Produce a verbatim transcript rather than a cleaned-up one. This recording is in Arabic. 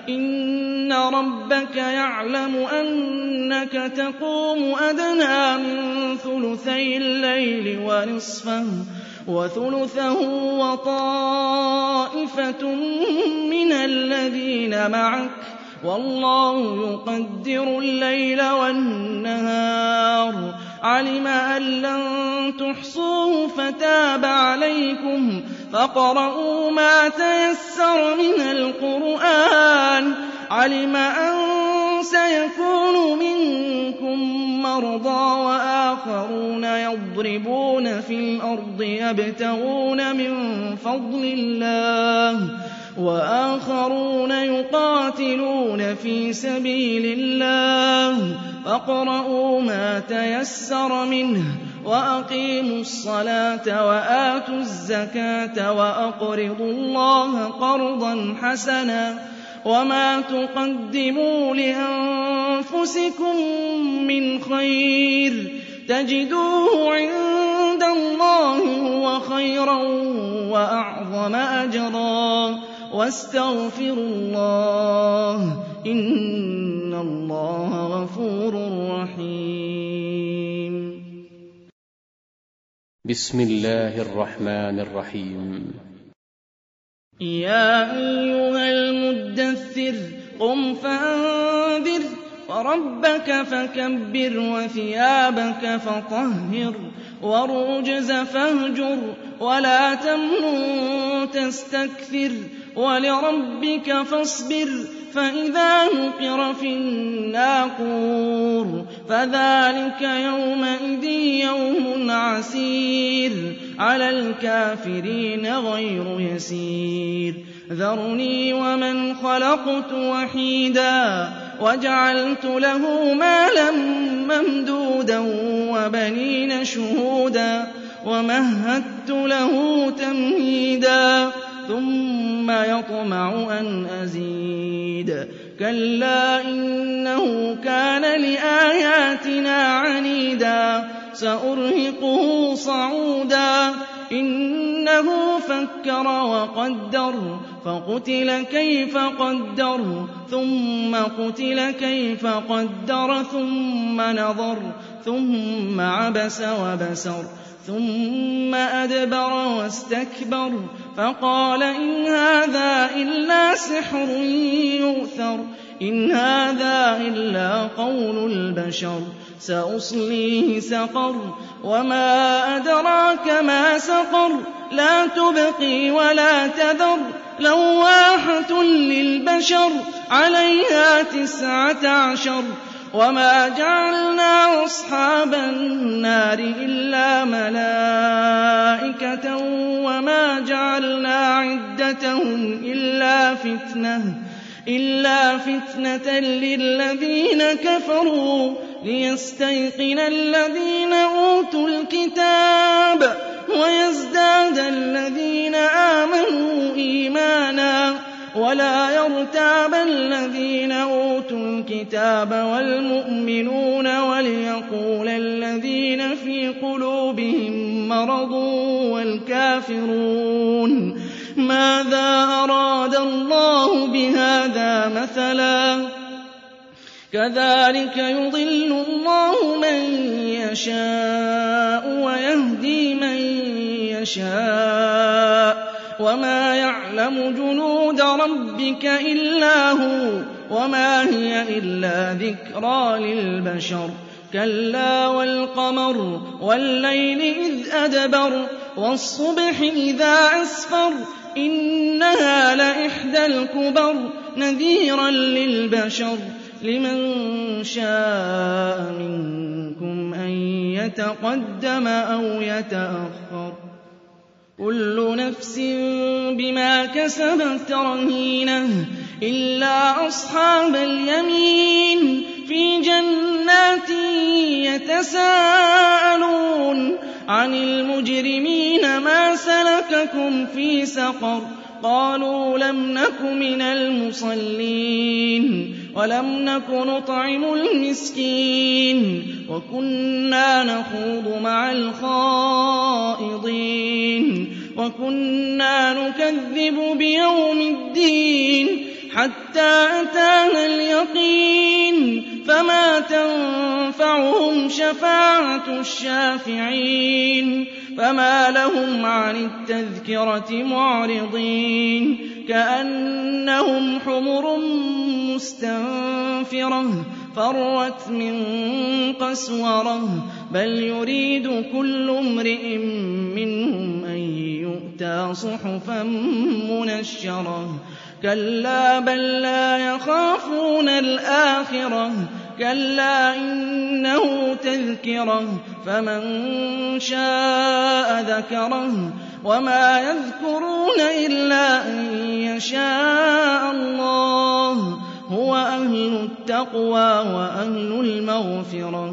إِنَّ رَبَّكَ يَعْلَمُ أَنَّكَ تَقُومُ أَدْنَىٰ مِن ثُلُثَيِ اللَّيْلِ وَنِصْفَهُ وَثُلُثَهُ وَطَائِفَةٌ مِّنَ الَّذِينَ مَعَكَ ۚ وَاللَّهُ يُقَدِّرُ اللَّيْلَ وَالنَّهَارَ ۚ عَلِمَ أَن لَّن تُحْصُوهُ فَتَابَ عَلَيْكُمْ فَاقْرَءُوا مَا تَيَسَّرَ مِنَ الْقُرْآنِ ۚ عَلِمَ أَن سَيَكُونُ مِنكُم مَّرْضَىٰ وَآخَرُونَ يَضْرِبُونَ فِي الْأَرْضِ يَبْتَغُونَ مِن فَضْلِ اللَّهِ وَآخَرُونَ يُقَاتِلُونَ فِي سَبِيلِ اللَّهِ فاقرؤوا مَا تَيَسَّرَ مِنْهُ وَأَقِيمُوا الصَّلَاةَ وَآتُوا الزَّكَاةَ وَأَقْرِضُوا اللَّهَ قَرْضًا حَسَنًا ۚ وَمَا تُقَدِّمُوا لِأَنفُسِكُم مِّنْ خَيْرٍ تَجِدُوهُ عِندَ اللَّهِ هُوَ خَيْرًا وَأَعْظَمَ أَجْرًا ۚ وَاسْتَغْفِرُوا اللَّهَ ۖ إِنَّ اللَّهَ غَفُورٌ رَّحِيمٌ. بسم الله الرحمن الرحيم. يَا أَيُّهَا الْمُدَّثِّرُ قُمْ فَأَنذِرْ وَرَبَّكَ فَكَبِّرْ وَثِيَابَكَ فَطَهِّرْ وَالرُّجْزَ فَاهْجُرْ وَلَا تَمْنُن تَسْتَكْثِرْ وَلِرَبِّكَ فَاصْبِرْ فَإِذَا نُقِرَ فِي النَّاقُورِ فَذَٰلِكَ يَوْمَئِذٍ يَوْمٌ عَسِيرٌ عَلَى الْكَافِرِينَ غَيْرُ يَسِيرٍ ذَرْنِي وَمَنْ خَلَقْتُ وَحِيدًا وَجَعَلْتُ لَهُ مَالًا مَّمْدُودًا وَبَنِينَ شُهُودًا وَمَهَّدتُّ لَهُ تَمْهِيدًا ثُمَّ يَطْمَعُ أَنْ أَزِيدَ كَلَّا إِنَّهُ كَانَ لِآيَاتِنَا عَنِيدًا سَأُرْهِقُهُ صَعُودًا إِنَّهُ فَكَّرَ وَقَدَّرَ فَقُتِلَ كَيْفَ قَدَّرَ ثُمَّ قُتِلَ كَيْفَ قَدَّرَ ثُمَّ نَظَرَ ثُمَّ عَبَسَ وَبَسَرَ ثُمَّ أَدْبَرَ وَاسْتَكْبَرَ فَقَالَ إِنْ هَٰذَا إِلَّا سِحْرٌ يُؤْثَرُ إِنْ هَٰذَا إِلَّا قَوْلُ الْبَشَرِ سَأُصْلِيهِ سَقَرَ وَمَا أَدْرَاكَ مَا سَقَرُ لَا تُبْقِي وَلَا تَذَرُ لَوَّاحَةٌ لِّلْبَشَرِ عَلَيْهَا تِسْعَةَ عَشَرَ وَمَا جَعَلْنَا أَصْحَابَ النَّارِ إِلَّا مَلَائِكَةً وَمَا جَعَلْنَا عِدَّتَهُمْ إِلَّا فِتْنَةً إِلَّا فِتْنَةً لِّلَّذِينَ كَفَرُوا لِيَسْتَيْقِنَ الَّذِينَ أُوتُوا الْكِتَابَ وَيَزْدَادَ الَّذِينَ آمَنُوا إِيمَانًا وَلَا يَرْتَابَ الَّذِينَ أُوتُوا الْكِتَابَ وَالْمُؤْمِنُونَ وَلِيَقُولَ الَّذِينَ فِي قُلُوبِهِم مَّرَضٌ وَالْكَافِرُونَ مَاذَا أَرَادَ اللَّهُ بِهَٰذَا مَثَلًا كَذَٰلِكَ يُضِلُّ اللَّهُ مَن يَشَاءُ وَيَهْدِي مَن يَشَاءُ وَمَا يَعْلَمُ جُنُودَ رَبِّكَ إِلَّا هُوَ وَمَا هِيَ إِلَّا ذِكْرَىٰ لِلْبَشَرِ كَلَّا وَالْقَمَرِ وَاللَّيْلِ إِذْ أَدْبَرَ وَالصُّبْحِ إِذَا أَسْفَرَ إِنَّهَا لَإِحْدَى الْكُبَرِ نَذِيرًا لِّلْبَشَرِ لِمَن شَاءَ مِنكُمْ أَن يَتَقَدَّمَ أَوْ يَتَأَخَّرَ كُلُّ نَفْسٍ بِمَا كَسَبَتْ رَهِينَةٌ إِلَّا أَصْحَابَ الْيَمِينِ فِي جَنَّاتٍ يَتَسَاءَلُونَ عَنِ الْمُجْرِمِينَ مَا سَلَكَكُمْ فِي سَقَرَ قَالُوا لَمْ نَكُ مِنَ الْمُصَلِّينَ وَلَمْ نَكُ نُطْعِمُ الْمِسْكِينَ وَكُنَّا نَخُوضُ مَعَ الْخَائِضِينَ وَكُنَّا نُكَذِّبُ بِيَوْمِ الدِّينِ حتى أتانا اليقين فما تنفعهم شفاعة الشافعين فما لهم عن التذكرة معرضين كأنهم حمر مستنفرة فرت من قسورة بل يريد كل امرئ منهم أن يؤتى صحفا منشرة كلا بل لا يخافون الآخرة كلا إنه تذكرة فمن شاء ذكره وما يذكرون إلا أن يشاء الله هو أهل التقوى وأهل المغفرة